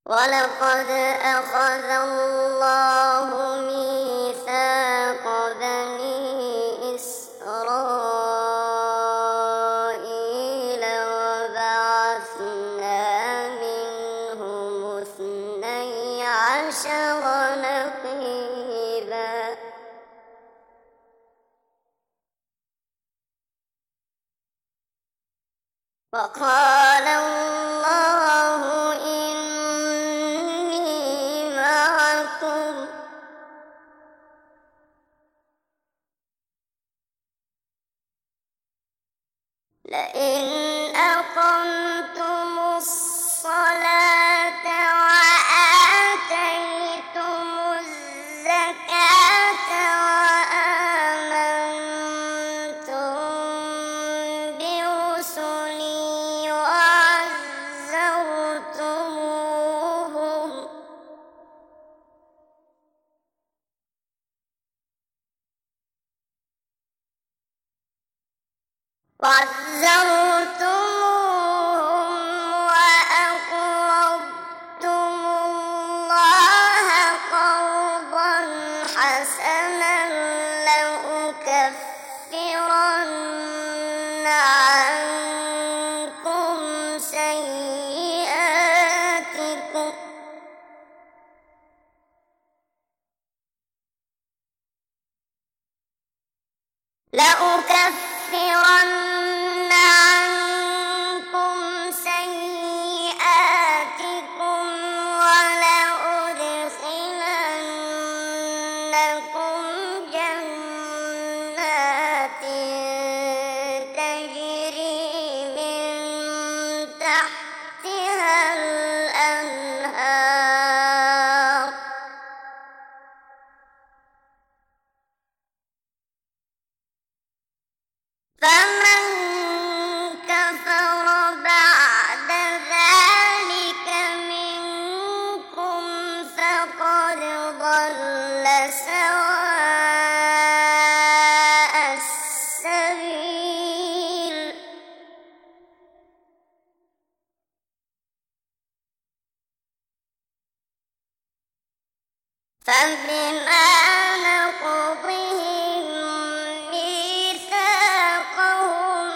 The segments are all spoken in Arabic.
ولقد أخذ الله ميثاق بني إسرائيل وبعثنا منهم 12 نقيبا وقال الله إني معكم لئن أقمتم الصلاة وآتيتم الزكاة وآمنتم برسلي وعزرتموهم وأقرضتم الله قرضا حسنا لأكفرن عنكم سيئاتكم ولأدخلنكم جنات تجري من تحتها الأنهار فمن كفر بعد ذلك منكم فقد ضل سواء السبيل فبما نقضهم ميثاقهم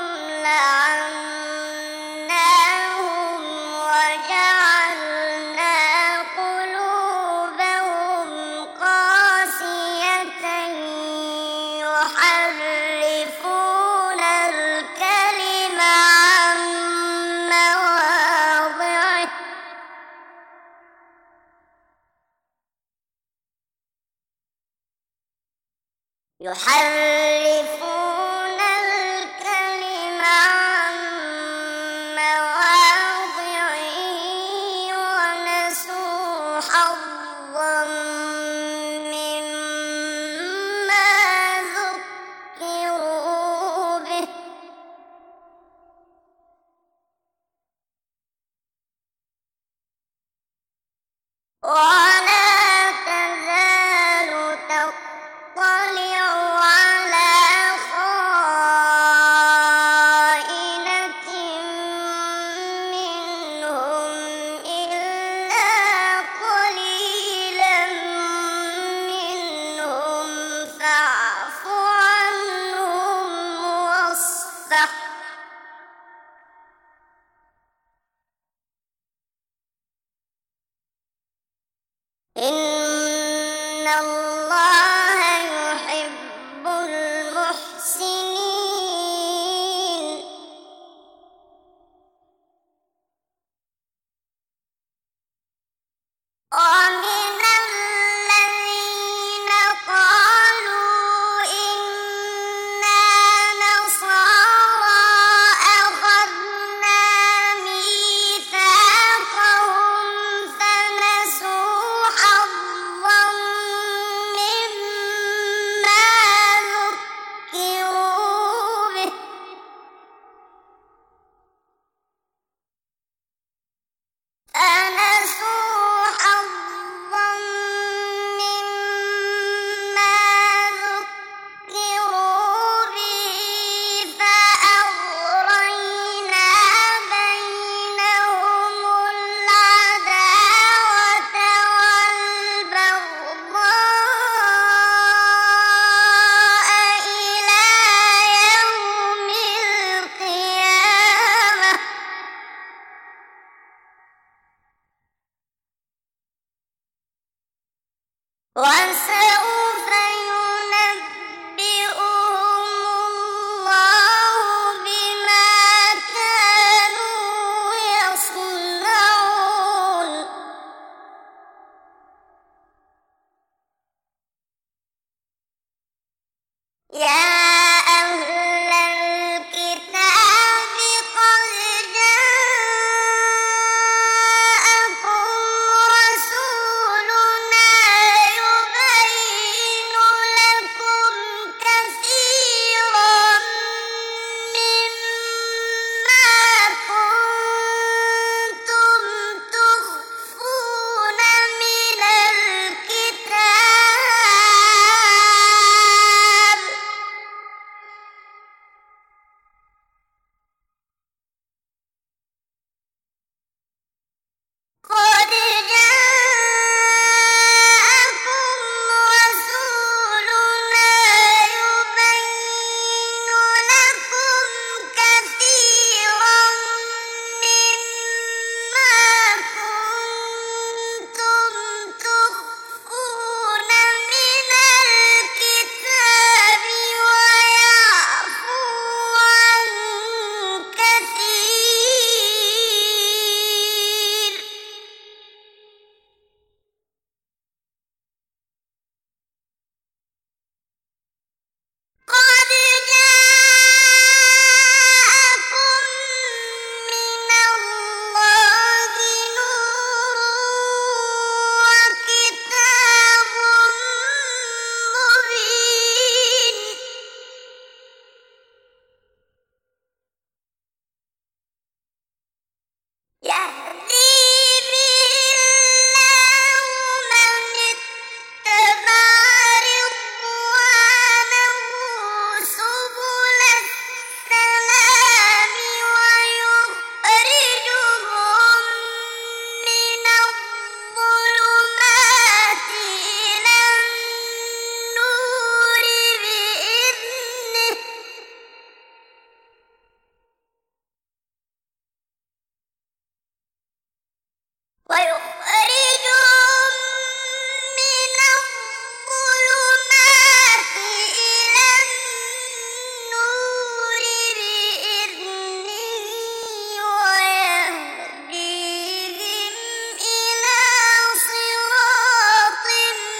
لعناهم وجعلنا قلوبهم قاسية يحرفون الكلم عن مواضعه ونسوا حظا مما ذكروا به ولا تزال تطلع على خائنة منهم إلا قليلا منهم فاعف عنهم واصفح إن الله يحب المحسنين ومن الذين قالوا إنا نصارى أخذنا ميثاقهم فنسوا حظا مما وسوف ينبئهم الله بما كانوا يصنعون يا أهل الكتاب قد جاءكم رسولنا يبين لكم كثيرا مما كنتم تخفون من الكتاب قد جاءكم رسولنا يبين لكم كثيرا مما كنتم تخفون من الكتاب ويعفو عن كثير قد جاءكم من الله نور وكتاب مبين يهدي به الله من اتبع رضوانه سبل السلام ويخرجهم من الظلمات إلى النور بإذنه ويخرجهم من الظلمات إلى النور بإذنه ويهديهم إلى صراط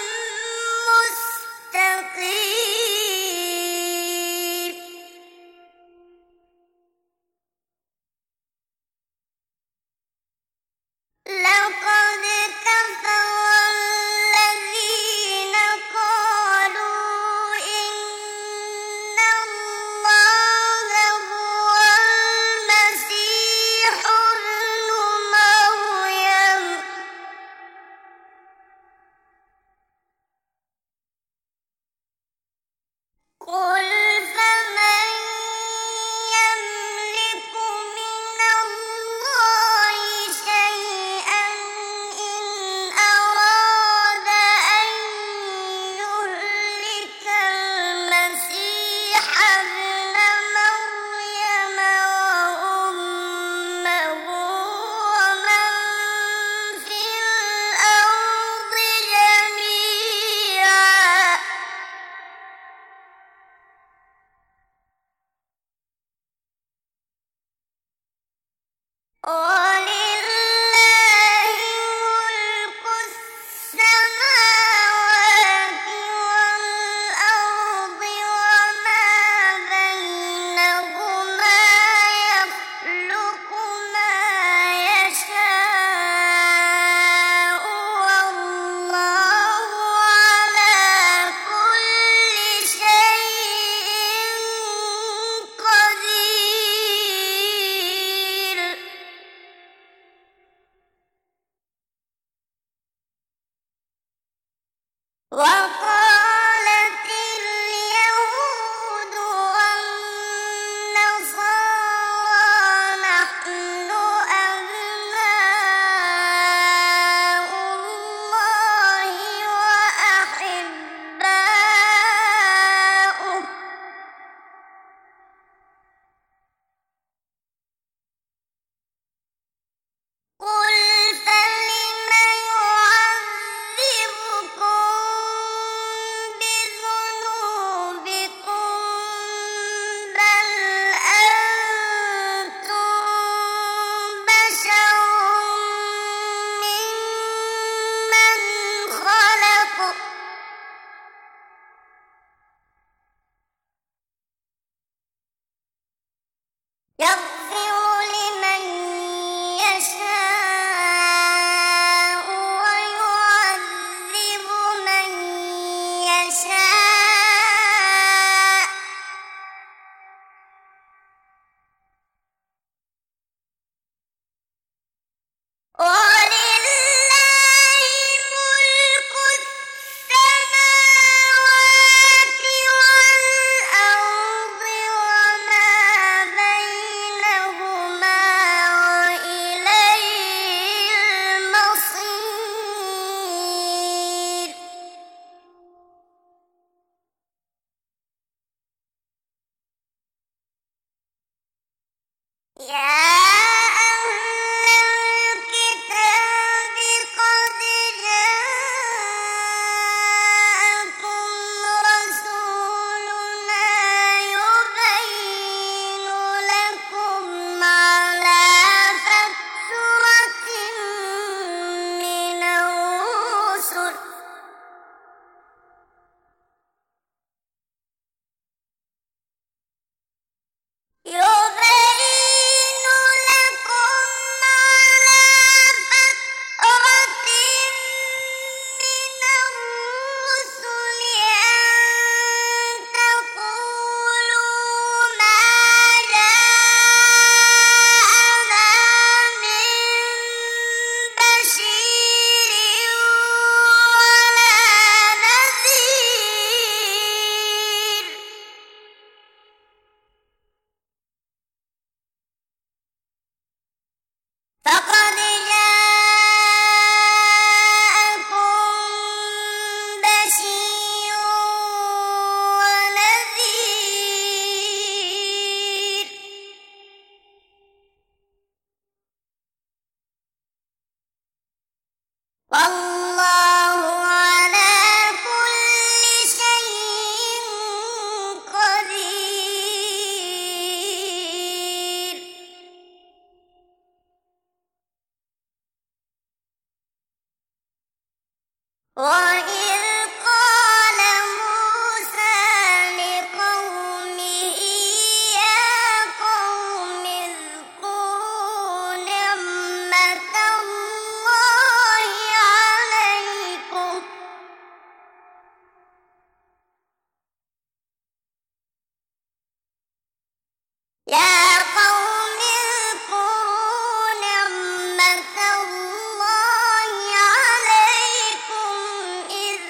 مستقيم لقد كفر الذين قالوا إن الله هو المسيح ابن مريم قل فمن يملك من الله شيئا إن أراد أن يهلك المسيح ابن مريم وأمه ومن في الأرض جميعا ولله ملك السماوات والأرض وما بينهما يخلق ما يشاء والله على كل شيء قدير وقالت اليهود والنصارى نحن أبناء الله وأحباؤه قل فلم يعذبكم والله على كل شيء قدير. وإذ قال موسى لقومه يا قوم اذكروا نعمة الله عليكم يا قوم اذكروا نعمة الله عليكم إذ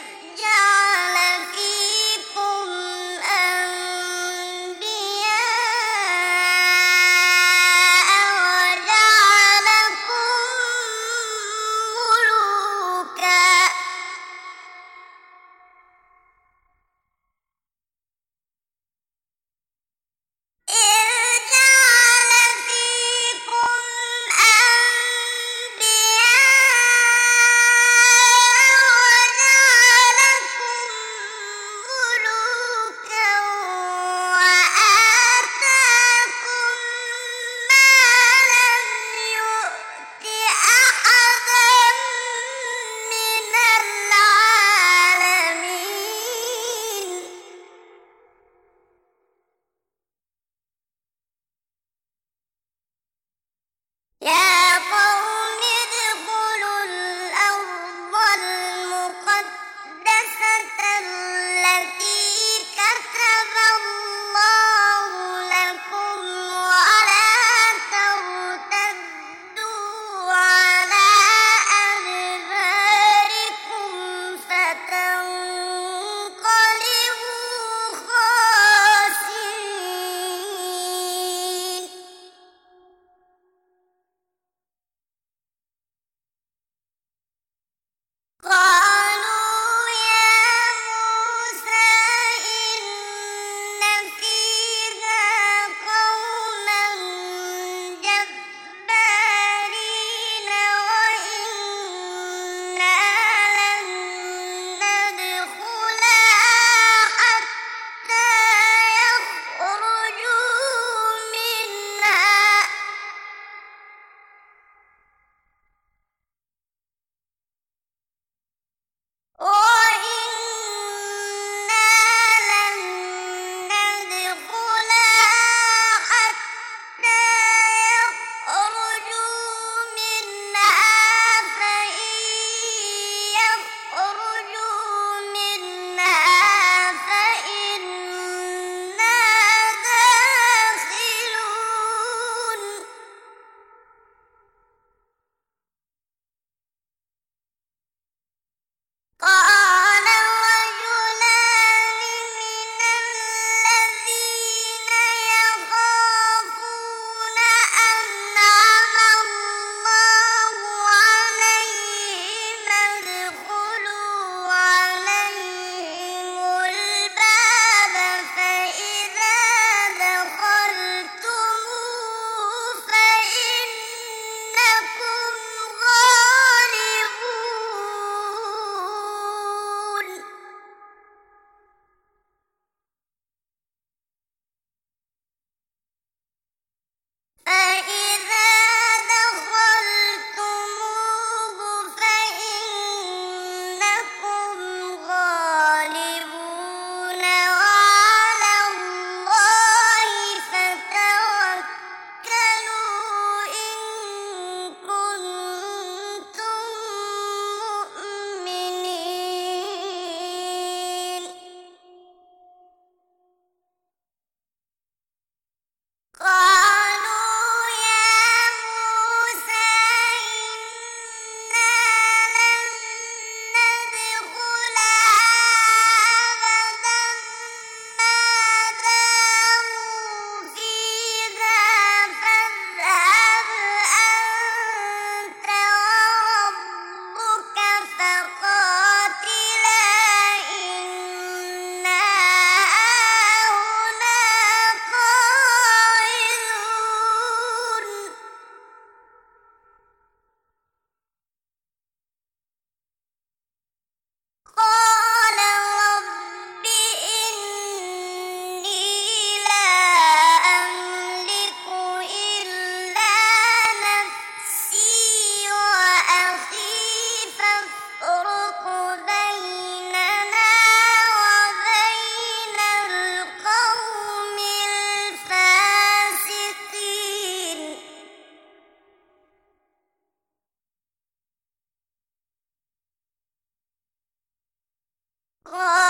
قال